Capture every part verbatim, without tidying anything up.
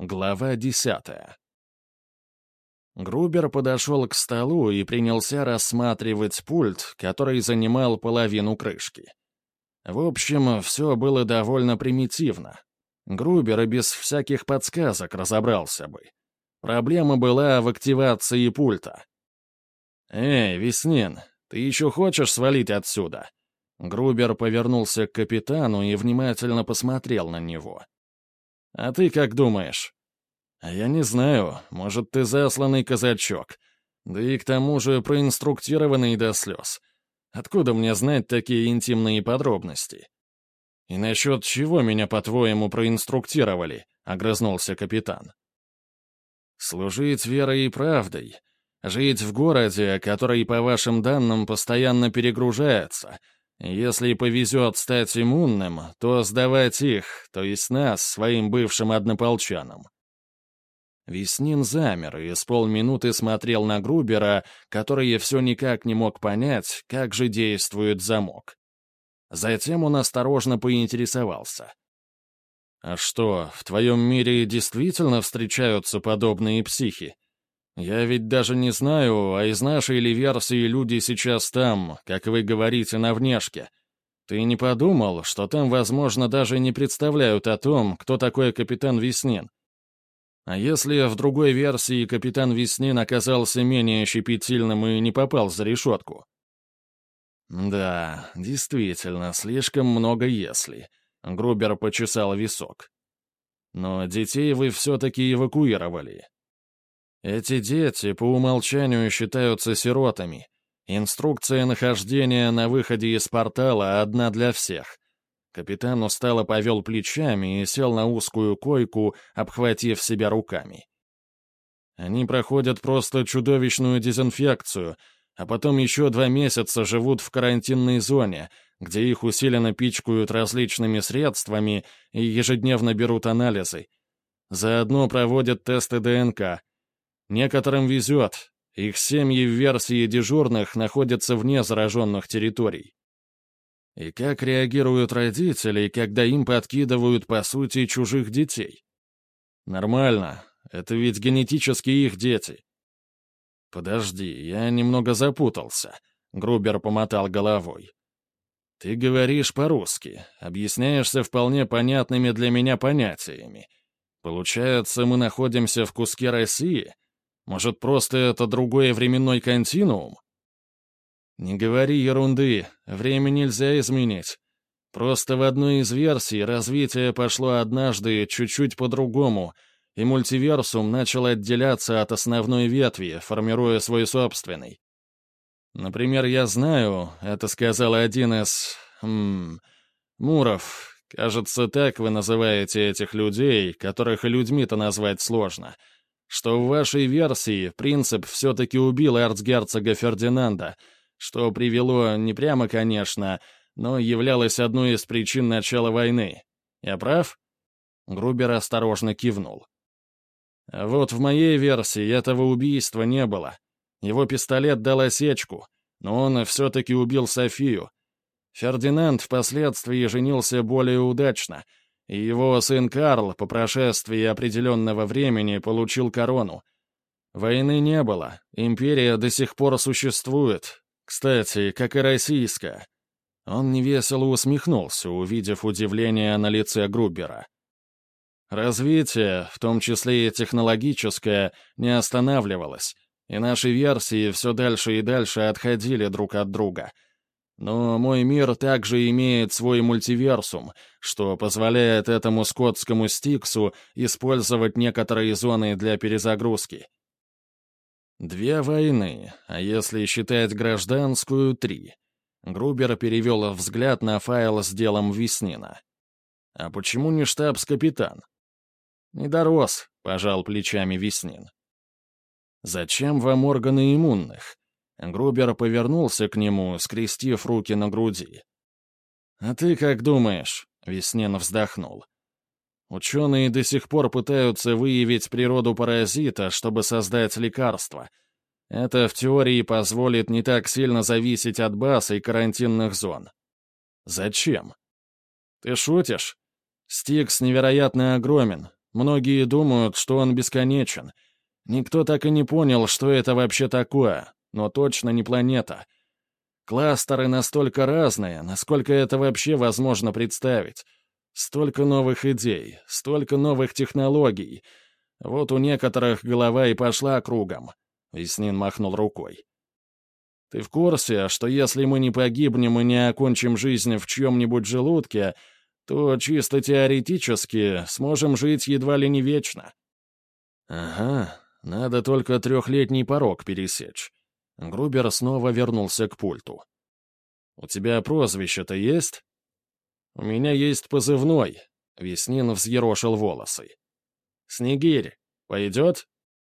Глава десятая. Грубер подошел к столу и принялся рассматривать пульт, который занимал половину крышки. В общем, все было довольно примитивно. Грубер и без всяких подсказок разобрался бы. Проблема была в активации пульта. «Эй, Веснин, ты еще хочешь свалить отсюда?» Грубер повернулся к капитану и внимательно посмотрел на него. «А ты как думаешь?» «Я не знаю, может, ты засланный казачок. Да и к тому же проинструктированный до слез. Откуда мне знать такие интимные подробности?» «И насчет чего меня, по-твоему, проинструктировали?» — огрызнулся капитан. «Служить верой и правдой. Жить в городе, который, по вашим данным, постоянно перегружается. Если повезет стать иммунным, то сдавать их, то есть нас, своим бывшим однополчанам». Веснин замер и с полминуты смотрел на Грубера, который все никак не мог понять, как же действует замок. Затем он осторожно поинтересовался. «А что, в твоем мире действительно встречаются подобные психи? Я ведь даже не знаю, а из нашей ли версии люди сейчас там, как вы говорите, на внешке. Ты не подумал, что там, возможно, даже не представляют о том, кто такой капитан Веснин? А если в другой версии капитан Веснин оказался менее щепетильным и не попал за решетку?» «Да, действительно, слишком много «если». Грубер почесал висок. «Но детей вы все-таки эвакуировали. Эти дети по умолчанию считаются сиротами. Инструкция нахождения на выходе из портала одна для всех». Капитан устало повел плечами и сел на узкую койку, обхватив себя руками. «Они проходят просто чудовищную дезинфекцию, а потом еще два месяца живут в карантинной зоне, где их усиленно пичкают различными средствами и ежедневно берут анализы. Заодно проводят тесты ДНК. Некоторым везет, их семьи в версии дежурных находятся вне зараженных территорий. И как реагируют родители, когда им подкидывают, по сути, чужих детей? Нормально, это ведь генетически их дети». «Подожди, я немного запутался», — Грубер помотал головой. «Ты говоришь по-русски, объясняешься вполне понятными для меня понятиями. Получается, мы находимся в куске России? Может, просто это другой временной континуум?» «Не говори ерунды, время нельзя изменить. Просто в одной из версий развитие пошло однажды чуть-чуть по-другому, и мультиверсум начал отделяться от основной ветви, формируя свой собственный. Например, я знаю, это сказал один из... М, Муров, кажется, так вы называете этих людей, которых и людьми-то назвать сложно, что в вашей версии принцип все-таки убил эрцгерцога Фердинанда, что привело не прямо, конечно, но являлось одной из причин начала войны. Я прав?» Грубер осторожно кивнул. «Вот в моей версии этого убийства не было. Его пистолет дал осечку, но он все-таки убил Софию. Фердинанд впоследствии женился более удачно, и его сын Карл по прошествии определенного времени получил корону. Войны не было, империя до сих пор существует. Кстати, как и российская». Он невесело усмехнулся, увидев удивление на лице Грубера. «Развитие, в том числе и технологическое, не останавливалось, и наши версии все дальше и дальше отходили друг от друга. Но мой мир также имеет свой мультиверсум, что позволяет этому скотскому Стиксу использовать некоторые зоны для перезагрузки. Две войны, а если считать гражданскую — три». Грубер перевел взгляд на файл с делом Веснина. «А почему не штабс-капитан?» «Не дорос», — пожал плечами Веснин. «Зачем вам органы иммунных?» Грубер повернулся к нему, скрестив руки на груди. «А ты как думаешь?» — Веснин вздохнул. «Ученые до сих пор пытаются выявить природу паразита, чтобы создать лекарство. Это в теории позволит не так сильно зависеть от баз и карантинных зон». «Зачем?» «Ты шутишь? Стикс невероятно огромен. Многие думают, что он бесконечен. Никто так и не понял, что это вообще такое, но точно не планета. Кластеры настолько разные, насколько это вообще возможно представить. Столько новых идей, столько новых технологий. Вот у некоторых голова и пошла кругом. Веснин махнул рукой. Ты в курсе, что если мы не погибнем и не окончим жизнь в чьем-нибудь желудке, то чисто теоретически сможем жить едва ли не вечно? Ага, надо только трехлетний порог пересечь. Грубер снова вернулся к пульту. У тебя прозвище-то есть? У меня есть позывной. Веснин взъерошил волосы. Снегирь, пойдет?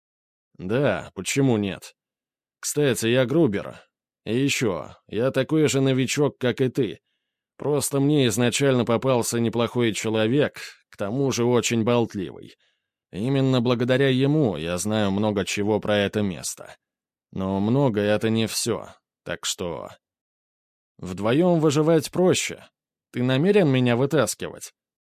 Да, почему нет? Кстати, я Грубер. И еще, я такой же новичок, как и ты. Просто мне изначально попался неплохой человек, к тому же очень болтливый. Именно благодаря ему я знаю много чего про это место. Но много — это не все, так что... Вдвоем выживать проще. Ты намерен меня вытаскивать?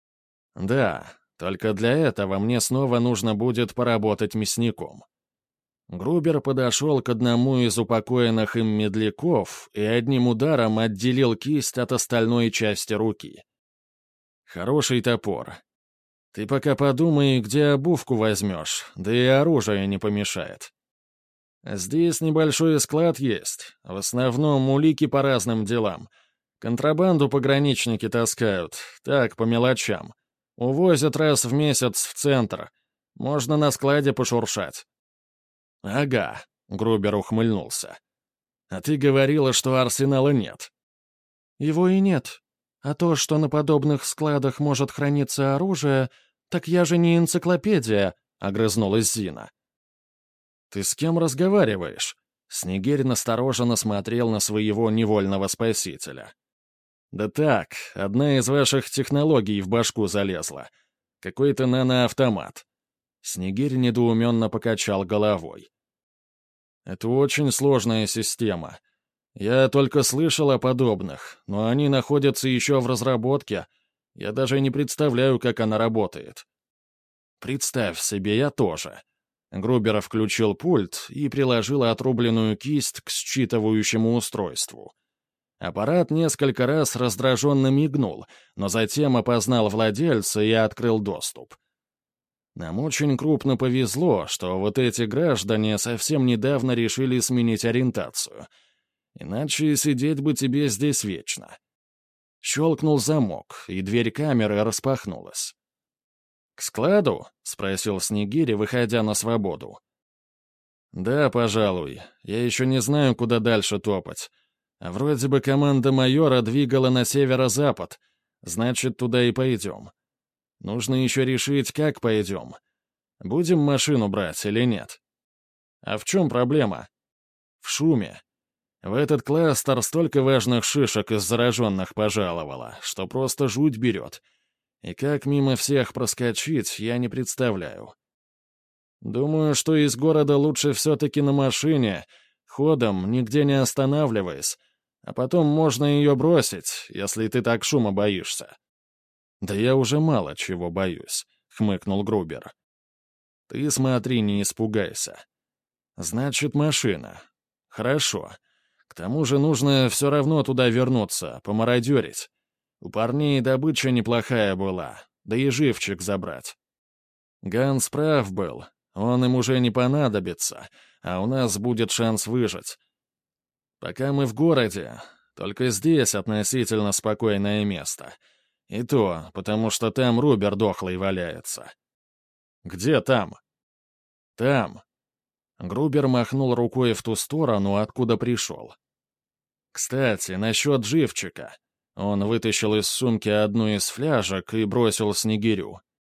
Да, только для этого мне снова нужно будет поработать мясником. Грубер подошел к одному из упокоенных им медляков и одним ударом отделил кисть от остальной части руки. Хороший топор. Ты пока подумай, где обувку возьмешь, да и оружие не помешает. Здесь небольшой склад есть, в основном улики по разным делам. Контрабанду пограничники таскают, так, по мелочам. Увозят раз в месяц в центр. Можно на складе пошуршать. «Ага», — Грубер ухмыльнулся. «А ты говорила, что арсенала нет». «Его и нет. А то, что на подобных складах может храниться оружие, так я же не энциклопедия», — огрызнулась Зина. «Ты с кем разговариваешь?» Снегирь настороженно смотрел на своего невольного спасителя. «Да так, одна из ваших технологий в башку залезла. Какой-то наноавтомат». Снегирь недоуменно покачал головой. «Это очень сложная система. Я только слышал о подобных, но они находятся еще в разработке. Я даже не представляю, как она работает». «Представь себе, я тоже». Грубер включил пульт и приложил отрубленную кисть к считывающему устройству. Аппарат несколько раз раздраженно мигнул, но затем опознал владельца и открыл доступ. Нам очень крупно повезло, что вот эти граждане совсем недавно решили сменить ориентацию. Иначе сидеть бы тебе здесь вечно. Щелкнул замок, и дверь камеры распахнулась. «К складу?» — спросил Снегирь, выходя на свободу. «Да, пожалуй. Я еще не знаю, куда дальше топать. А вроде бы команда майора двигала на северо-запад. Значит, туда и пойдем. Нужно еще решить, как пойдем. Будем машину брать или нет? А в чем проблема? В шуме. В этот кластер столько важных шишек из зараженных пожаловало, что просто жуть берет. И как мимо всех проскочить, я не представляю. Думаю, что из города лучше все-таки на машине, ходом, нигде не останавливаясь, а потом можно ее бросить, если ты так шума боишься. «Да я уже мало чего боюсь», — хмыкнул Грубер. «Ты смотри, не испугайся. Значит, машина. Хорошо. К тому же нужно все равно туда вернуться, помародерить. У парней добыча неплохая была, да и живчик забрать. Ганс прав был, он им уже не понадобится, а у нас будет шанс выжить. Пока мы в городе, только здесь относительно спокойное место». И то, потому что там Рубер дохлый валяется. Где там? Там. Грубер махнул рукой в ту сторону, откуда пришел. Кстати, насчет живчика. Он вытащил из сумки одну из фляжек и бросил Снегирю.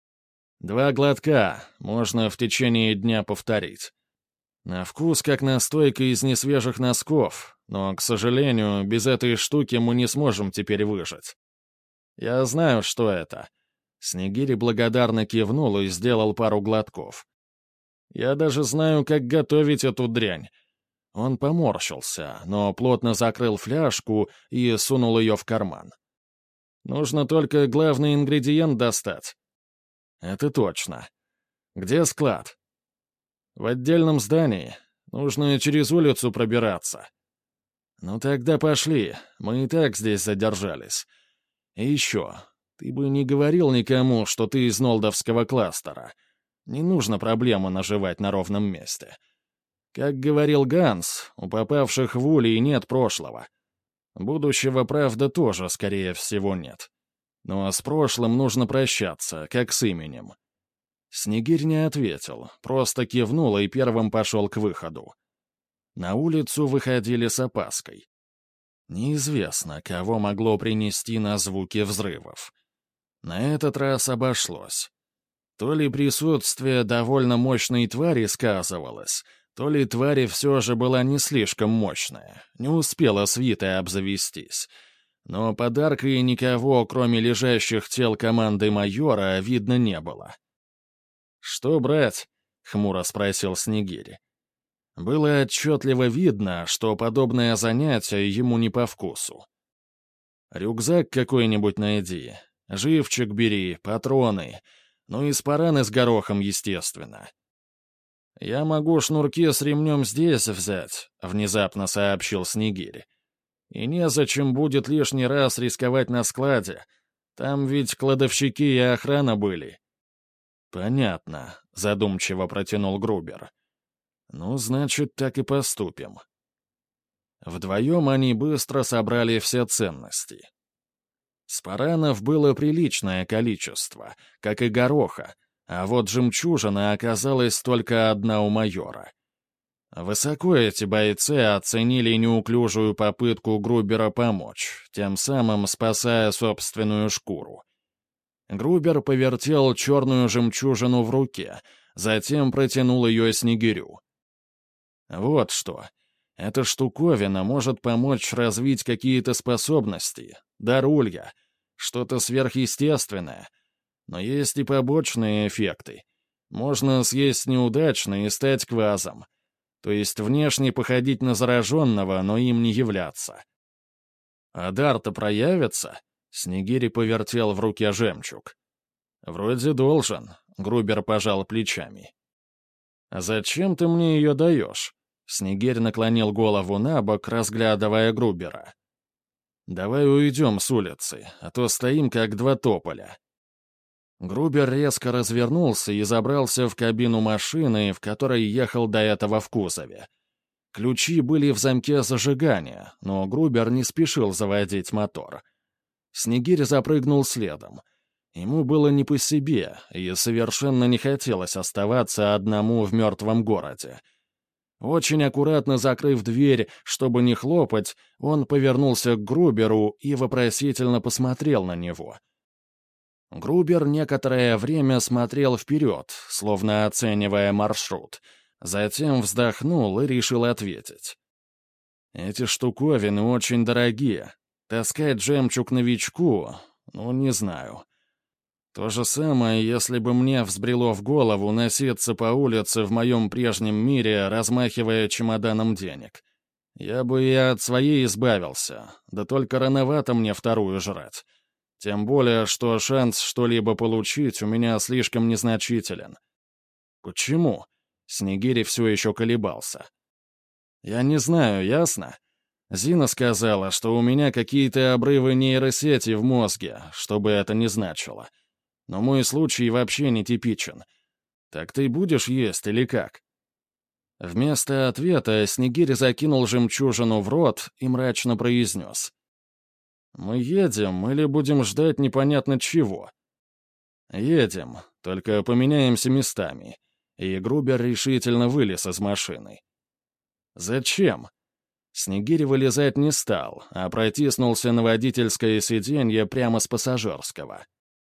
Два глотка, можно в течение дня повторить. На вкус как настойка из несвежих носков, но, к сожалению, без этой штуки мы не сможем теперь выжить. «Я знаю, что это». Снегирь благодарно кивнул и сделал пару глотков. «Я даже знаю, как готовить эту дрянь». Он поморщился, но плотно закрыл фляжку и сунул ее в карман. «Нужно только главный ингредиент достать». Это точно. Где склад? В отдельном здании. Нужно через улицу пробираться. Ну тогда пошли, мы и так здесь задержались. И еще, ты бы не говорил никому, что ты из Нолдовского кластера. Не нужно проблему наживать на ровном месте. Как говорил Ганс, у попавших в улей нет прошлого. Будущего, правда, тоже, скорее всего, нет. Но с прошлым нужно прощаться, как с именем. Снегирь не ответил, просто кивнул и первым пошел к выходу. На улицу выходили с опаской. Неизвестно, кого могло принести на звуки взрывов. На этот раз обошлось. То ли присутствие довольно мощной твари сказывалось, то ли тварь все же была не слишком мощная, не успела свитой обзавестись. Но подарка и никого, кроме лежащих тел команды майора, видно не было. «Что брать?» — хмуро спросил Снегирь. Было отчетливо видно, что подобное занятие ему не по вкусу. «Рюкзак какой-нибудь найди, живчик бери, патроны, ну и спараны с горохом, естественно». «Я могу шнурки с ремнем здесь взять», — внезапно сообщил Снегирь. «И незачем будет лишний раз рисковать на складе. Там ведь кладовщики и охрана были». «Понятно», — задумчиво протянул Грубер. «Ну, значит, так и поступим». Вдвоем они быстро собрали все ценности. Спаранов было приличное количество, как и гороха, а вот жемчужина оказалась только одна у майора. Высоко эти бойцы оценили неуклюжую попытку Грубера помочь, тем самым спасая собственную шкуру. Грубер повертел черную жемчужину в руке, затем протянул ее Снегирю. «Вот что. Эта штуковина может помочь развить какие-то способности, дар улья, что-то сверхъестественное. Но есть и побочные эффекты. Можно съесть неудачно и стать квазом. То есть внешне походить на зараженного, но им не являться. А дар-то проявится?» Снегирь повертел в руке жемчуг. «Вроде должен», — Грубер пожал плечами. «А зачем ты мне ее даешь?» Снегирь наклонил голову на бок, разглядывая Грубера. «Давай уйдем с улицы, а то стоим как два тополя». Грубер резко развернулся и забрался в кабину машины, в которой ехал до этого в кузове. Ключи были в замке зажигания, но Грубер не спешил заводить мотор. Снегирь запрыгнул следом. Ему было не по себе, и совершенно не хотелось оставаться одному в мертвом городе. Очень аккуратно закрыв дверь, чтобы не хлопать, он повернулся к Груберу и вопросительно посмотрел на него. Грубер некоторое время смотрел вперед, словно оценивая маршрут, затем вздохнул и решил ответить. «Эти штуковины очень дорогие. Таскать жемчуг новичку, ну, не знаю. То же самое, если бы мне взбрело в голову носиться по улице в моем прежнем мире, размахивая чемоданом денег. Я бы и от своей избавился, да только рановато мне вторую жрать. Тем более, что шанс что-либо получить у меня слишком незначителен». «Почему?» — Снегирь все еще колебался. «Я не знаю, ясно? Зина сказала, что у меня какие-то обрывы нейросети в мозге, что бы это ни значило. Но мой случай вообще нетипичен. Так ты будешь есть или как?» Вместо ответа Снегирь закинул жемчужину в рот и мрачно произнес. «Мы едем или будем ждать непонятно чего?» «Едем, только поменяемся местами». И Грубер решительно вылез из машины. «Зачем?» Снегирь вылезать не стал, а протиснулся на водительское сиденье прямо с пассажирского.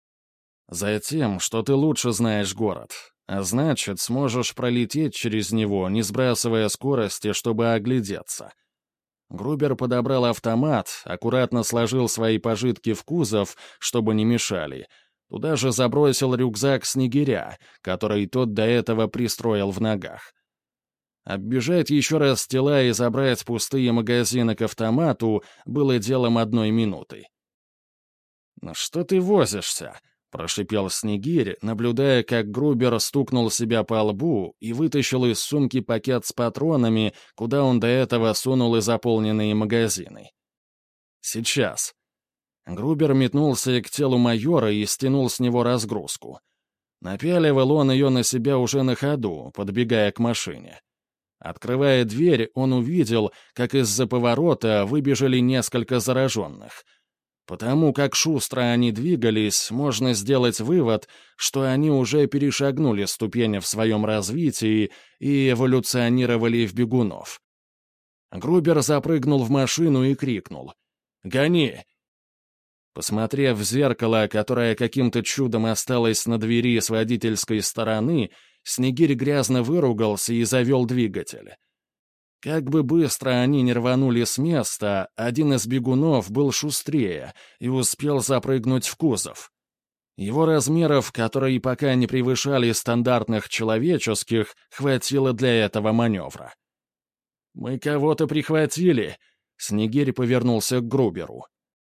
«Затем, что ты лучше знаешь город, а значит, сможешь пролететь через него, не сбрасывая скорости, чтобы оглядеться». Грубер подобрал автомат, аккуратно сложил свои пожитки в кузов, чтобы не мешали. Туда же забросил рюкзак Снегиря, который тот до этого пристроил в ногах. Оббежать еще раз тела и забрать пустые магазины к автомату было делом одной минуты. «Ну что ты возишься?» прошипел Снегирь, наблюдая, как Грубер стукнул себя по лбу и вытащил из сумки пакет с патронами, куда он до этого сунул и заполненные магазины. «Сейчас». Грубер метнулся к телу майора и стянул с него разгрузку. Напяливал он ее на себя уже на ходу, подбегая к машине. Открывая дверь, он увидел, как из-за поворота выбежали несколько зараженных. Потому как шустро они двигались, можно сделать вывод, что они уже перешагнули ступени в своем развитии и эволюционировали в бегунов. Грубер запрыгнул в машину и крикнул: «Гони!». Посмотрев в зеркало, которое каким-то чудом осталось на двери с водительской стороны, Снегирь грязно выругался и завел двигатель. Как бы быстро они не рванули с места, один из бегунов был шустрее и успел запрыгнуть в кузов. Его размеров, которые пока не превышали стандартных человеческих, хватило для этого маневра. «Мы кого-то прихватили!» — Снегирь повернулся к Груберу.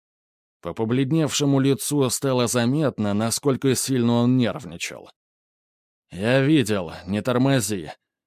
По побледневшему лицу стало заметно, насколько сильно он нервничал. «Я видел, не тормози».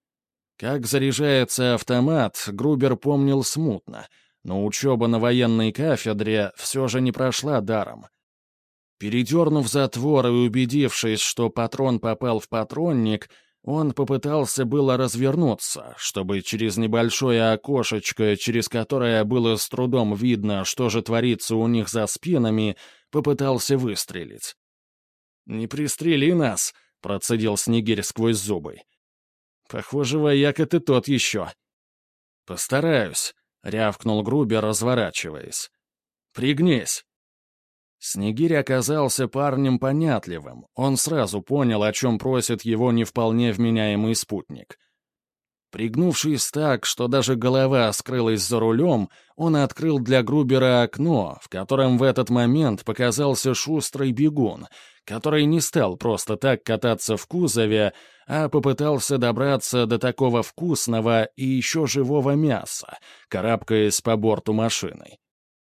Как заряжается автомат, Грубер помнил смутно, но учеба на военной кафедре все же не прошла даром. Передернув затвор и убедившись, что патрон попал в патронник, он попытался было развернуться, чтобы через небольшое окошечко, через которое было с трудом видно, что же творится у них за спинами, попытался выстрелить. «Не пристрели нас!» — процедил Снегирь сквозь зубы. «Похоже, вояка ты тот еще». «Постараюсь», — рявкнул Грубер, разворачиваясь. «Пригнись». Снегирь оказался парнем понятливым. Он сразу понял, о чем просит его не вполне вменяемый спутник. Пригнувшись так, что даже голова скрылась за рулем, он открыл для Грубера окно, в котором в этот момент показался шустрый бегун, который не стал просто так кататься в кузове, а попытался добраться до такого вкусного и еще живого мяса, карабкаясь по борту машины.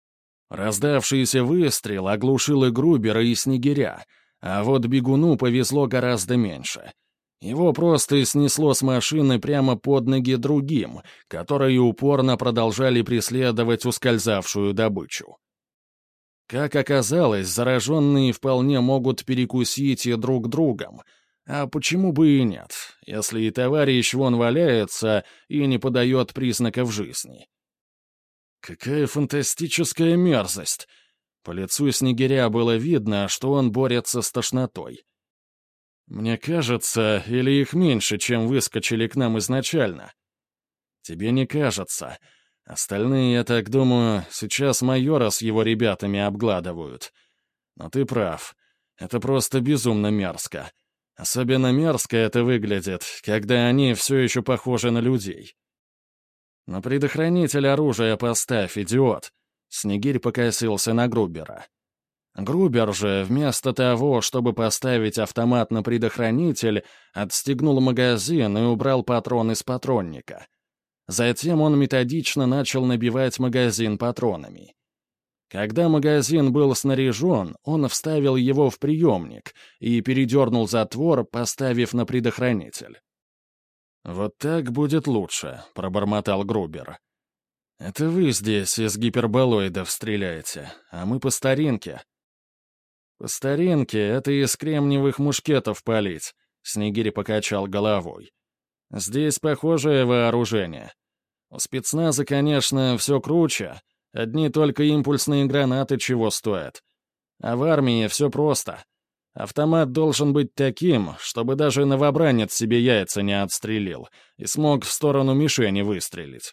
Раздавшийся выстрел оглушил и Грубера, и Снегиря, а вот бегуну повезло гораздо меньше. Его просто снесло с машины прямо под ноги другим, которые упорно продолжали преследовать ускользавшую добычу. Как оказалось, зараженные вполне могут перекусить и друг другом, а почему бы и нет, если и товарищ вон валяется и не подает признаков жизни. Какая фантастическая мерзость! По лицу Снегиря было видно, что он борется с тошнотой. Мне кажется, или их меньше, чем выскочили к нам изначально? Тебе не кажется. Остальные, я так думаю, сейчас майора с его ребятами обгладывают. Но ты прав. Это просто безумно мерзко. Особенно мерзко это выглядит, когда они все еще похожи на людей. «На предохранитель оружия поставь, идиот!» Снегирь покосился на Грубера. Грубер же, вместо того, чтобы поставить автомат на предохранитель, отстегнул магазин и убрал патрон из патронника. Затем он методично начал набивать магазин патронами. Когда магазин был снаряжен, он вставил его в приемник и передернул затвор, поставив на предохранитель. «Вот так будет лучше», — пробормотал Грубер. «Это вы здесь из гиперболоидов стреляете, а мы по старинке». «По старинке это из кремниевых мушкетов палить», — Снегирь покачал головой. «Здесь похожее вооружение. У спецназа, конечно, все круче. Одни только импульсные гранаты чего стоят. А в армии все просто. Автомат должен быть таким, чтобы даже новобранец себе яйца не отстрелил и смог в сторону мишени выстрелить».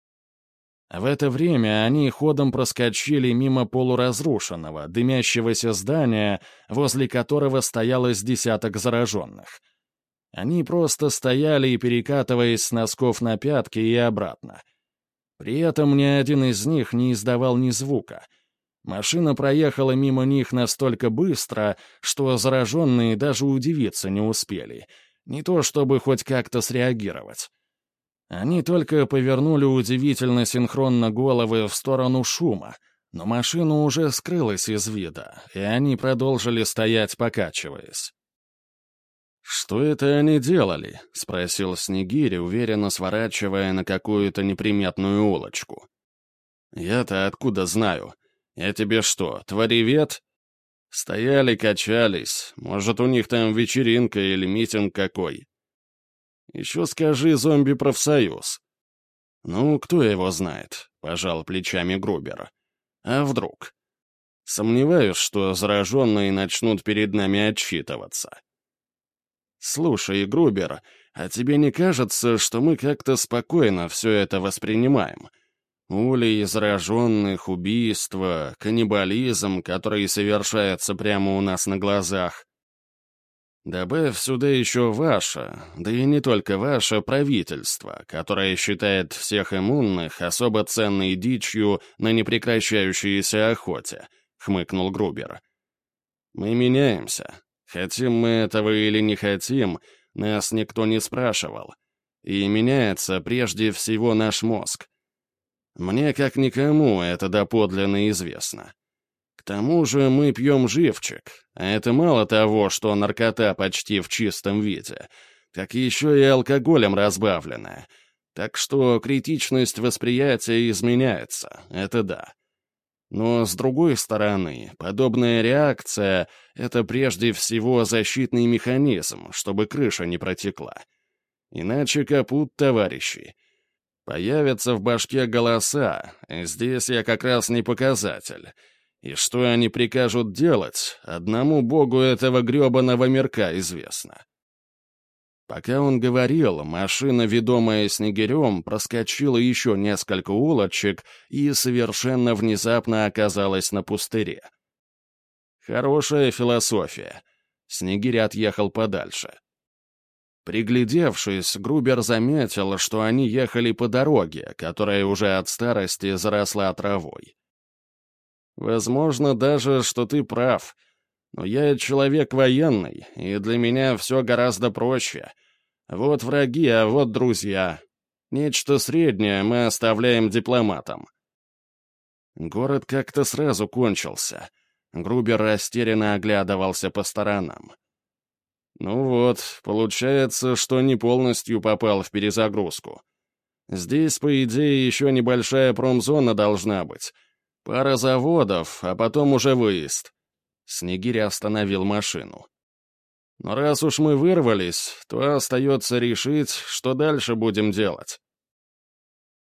В это время они ходом проскочили мимо полуразрушенного, дымящегося здания, возле которого стояло с десяток зараженных. Они просто стояли, перекатываясь с носков на пятки и обратно. При этом ни один из них не издавал ни звука. Машина проехала мимо них настолько быстро, что зараженные даже удивиться не успели. Не то чтобы хоть как-то среагировать. Они только повернули удивительно синхронно головы в сторону шума, Но машина уже скрылась из вида, и они продолжили стоять, покачиваясь. «Что это они делали?» — спросил Снегирь, уверенно сворачивая на какую-то неприметную улочку. «Я-то откуда знаю? Я тебе что, творевед?» «Стояли, качались. Может, у них там вечеринка или митинг какой?» «Еще скажи зомби-профсоюз». «Ну, кто его знает?» — пожал плечами Грубер. «А вдруг?» «Сомневаюсь, что зараженные начнут перед нами отчитываться». «Слушай, Грубер, а тебе не кажется, что мы как-то спокойно все это воспринимаем? Улей зараженных, убийства, каннибализм, который совершается прямо у нас на глазах. Добавь сюда еще ваше, да и не только ваше правительство, которое считает всех иммунных особо ценной дичью на непрекращающейся охоте», — хмыкнул Грубер. «Мы меняемся. Хотим мы этого или не хотим, нас никто не спрашивал. И меняется прежде всего наш мозг. Мне, как никому, это доподлинно известно. К тому же мы пьем живчик, а это мало того, что наркота почти в чистом виде, так еще и алкоголем разбавленная. Так что критичность восприятия изменяется, это да. Но, с другой стороны, подобная реакция — это прежде всего защитный механизм, чтобы крыша не протекла. Иначе капут, товарищи. Появятся в башке голоса, и здесь я как раз не показатель. И что они прикажут делать, одному богу этого гребаного мирка известно. Пока он говорил, машина, ведомая Снегирем, проскочила еще несколько улочек и совершенно внезапно оказалась на пустыре. Хорошая философия. Снегирь отъехал подальше. Приглядевшись, Грубер заметил, что они ехали по дороге, которая уже от старости заросла травой. «Возможно даже, что ты прав. Но я человек военный, и для меня все гораздо проще. Вот враги, а вот друзья. Нечто среднее мы оставляем дипломатам». Город как-то сразу кончился. Грубер растерянно оглядывался по сторонам. «Ну вот, получается, что не полностью попал в перезагрузку. Здесь, по идее, еще небольшая промзона должна быть. Пара заводов, а потом уже выезд». Снегирь остановил машину. «Но раз уж мы вырвались, то остается решить, что дальше будем делать».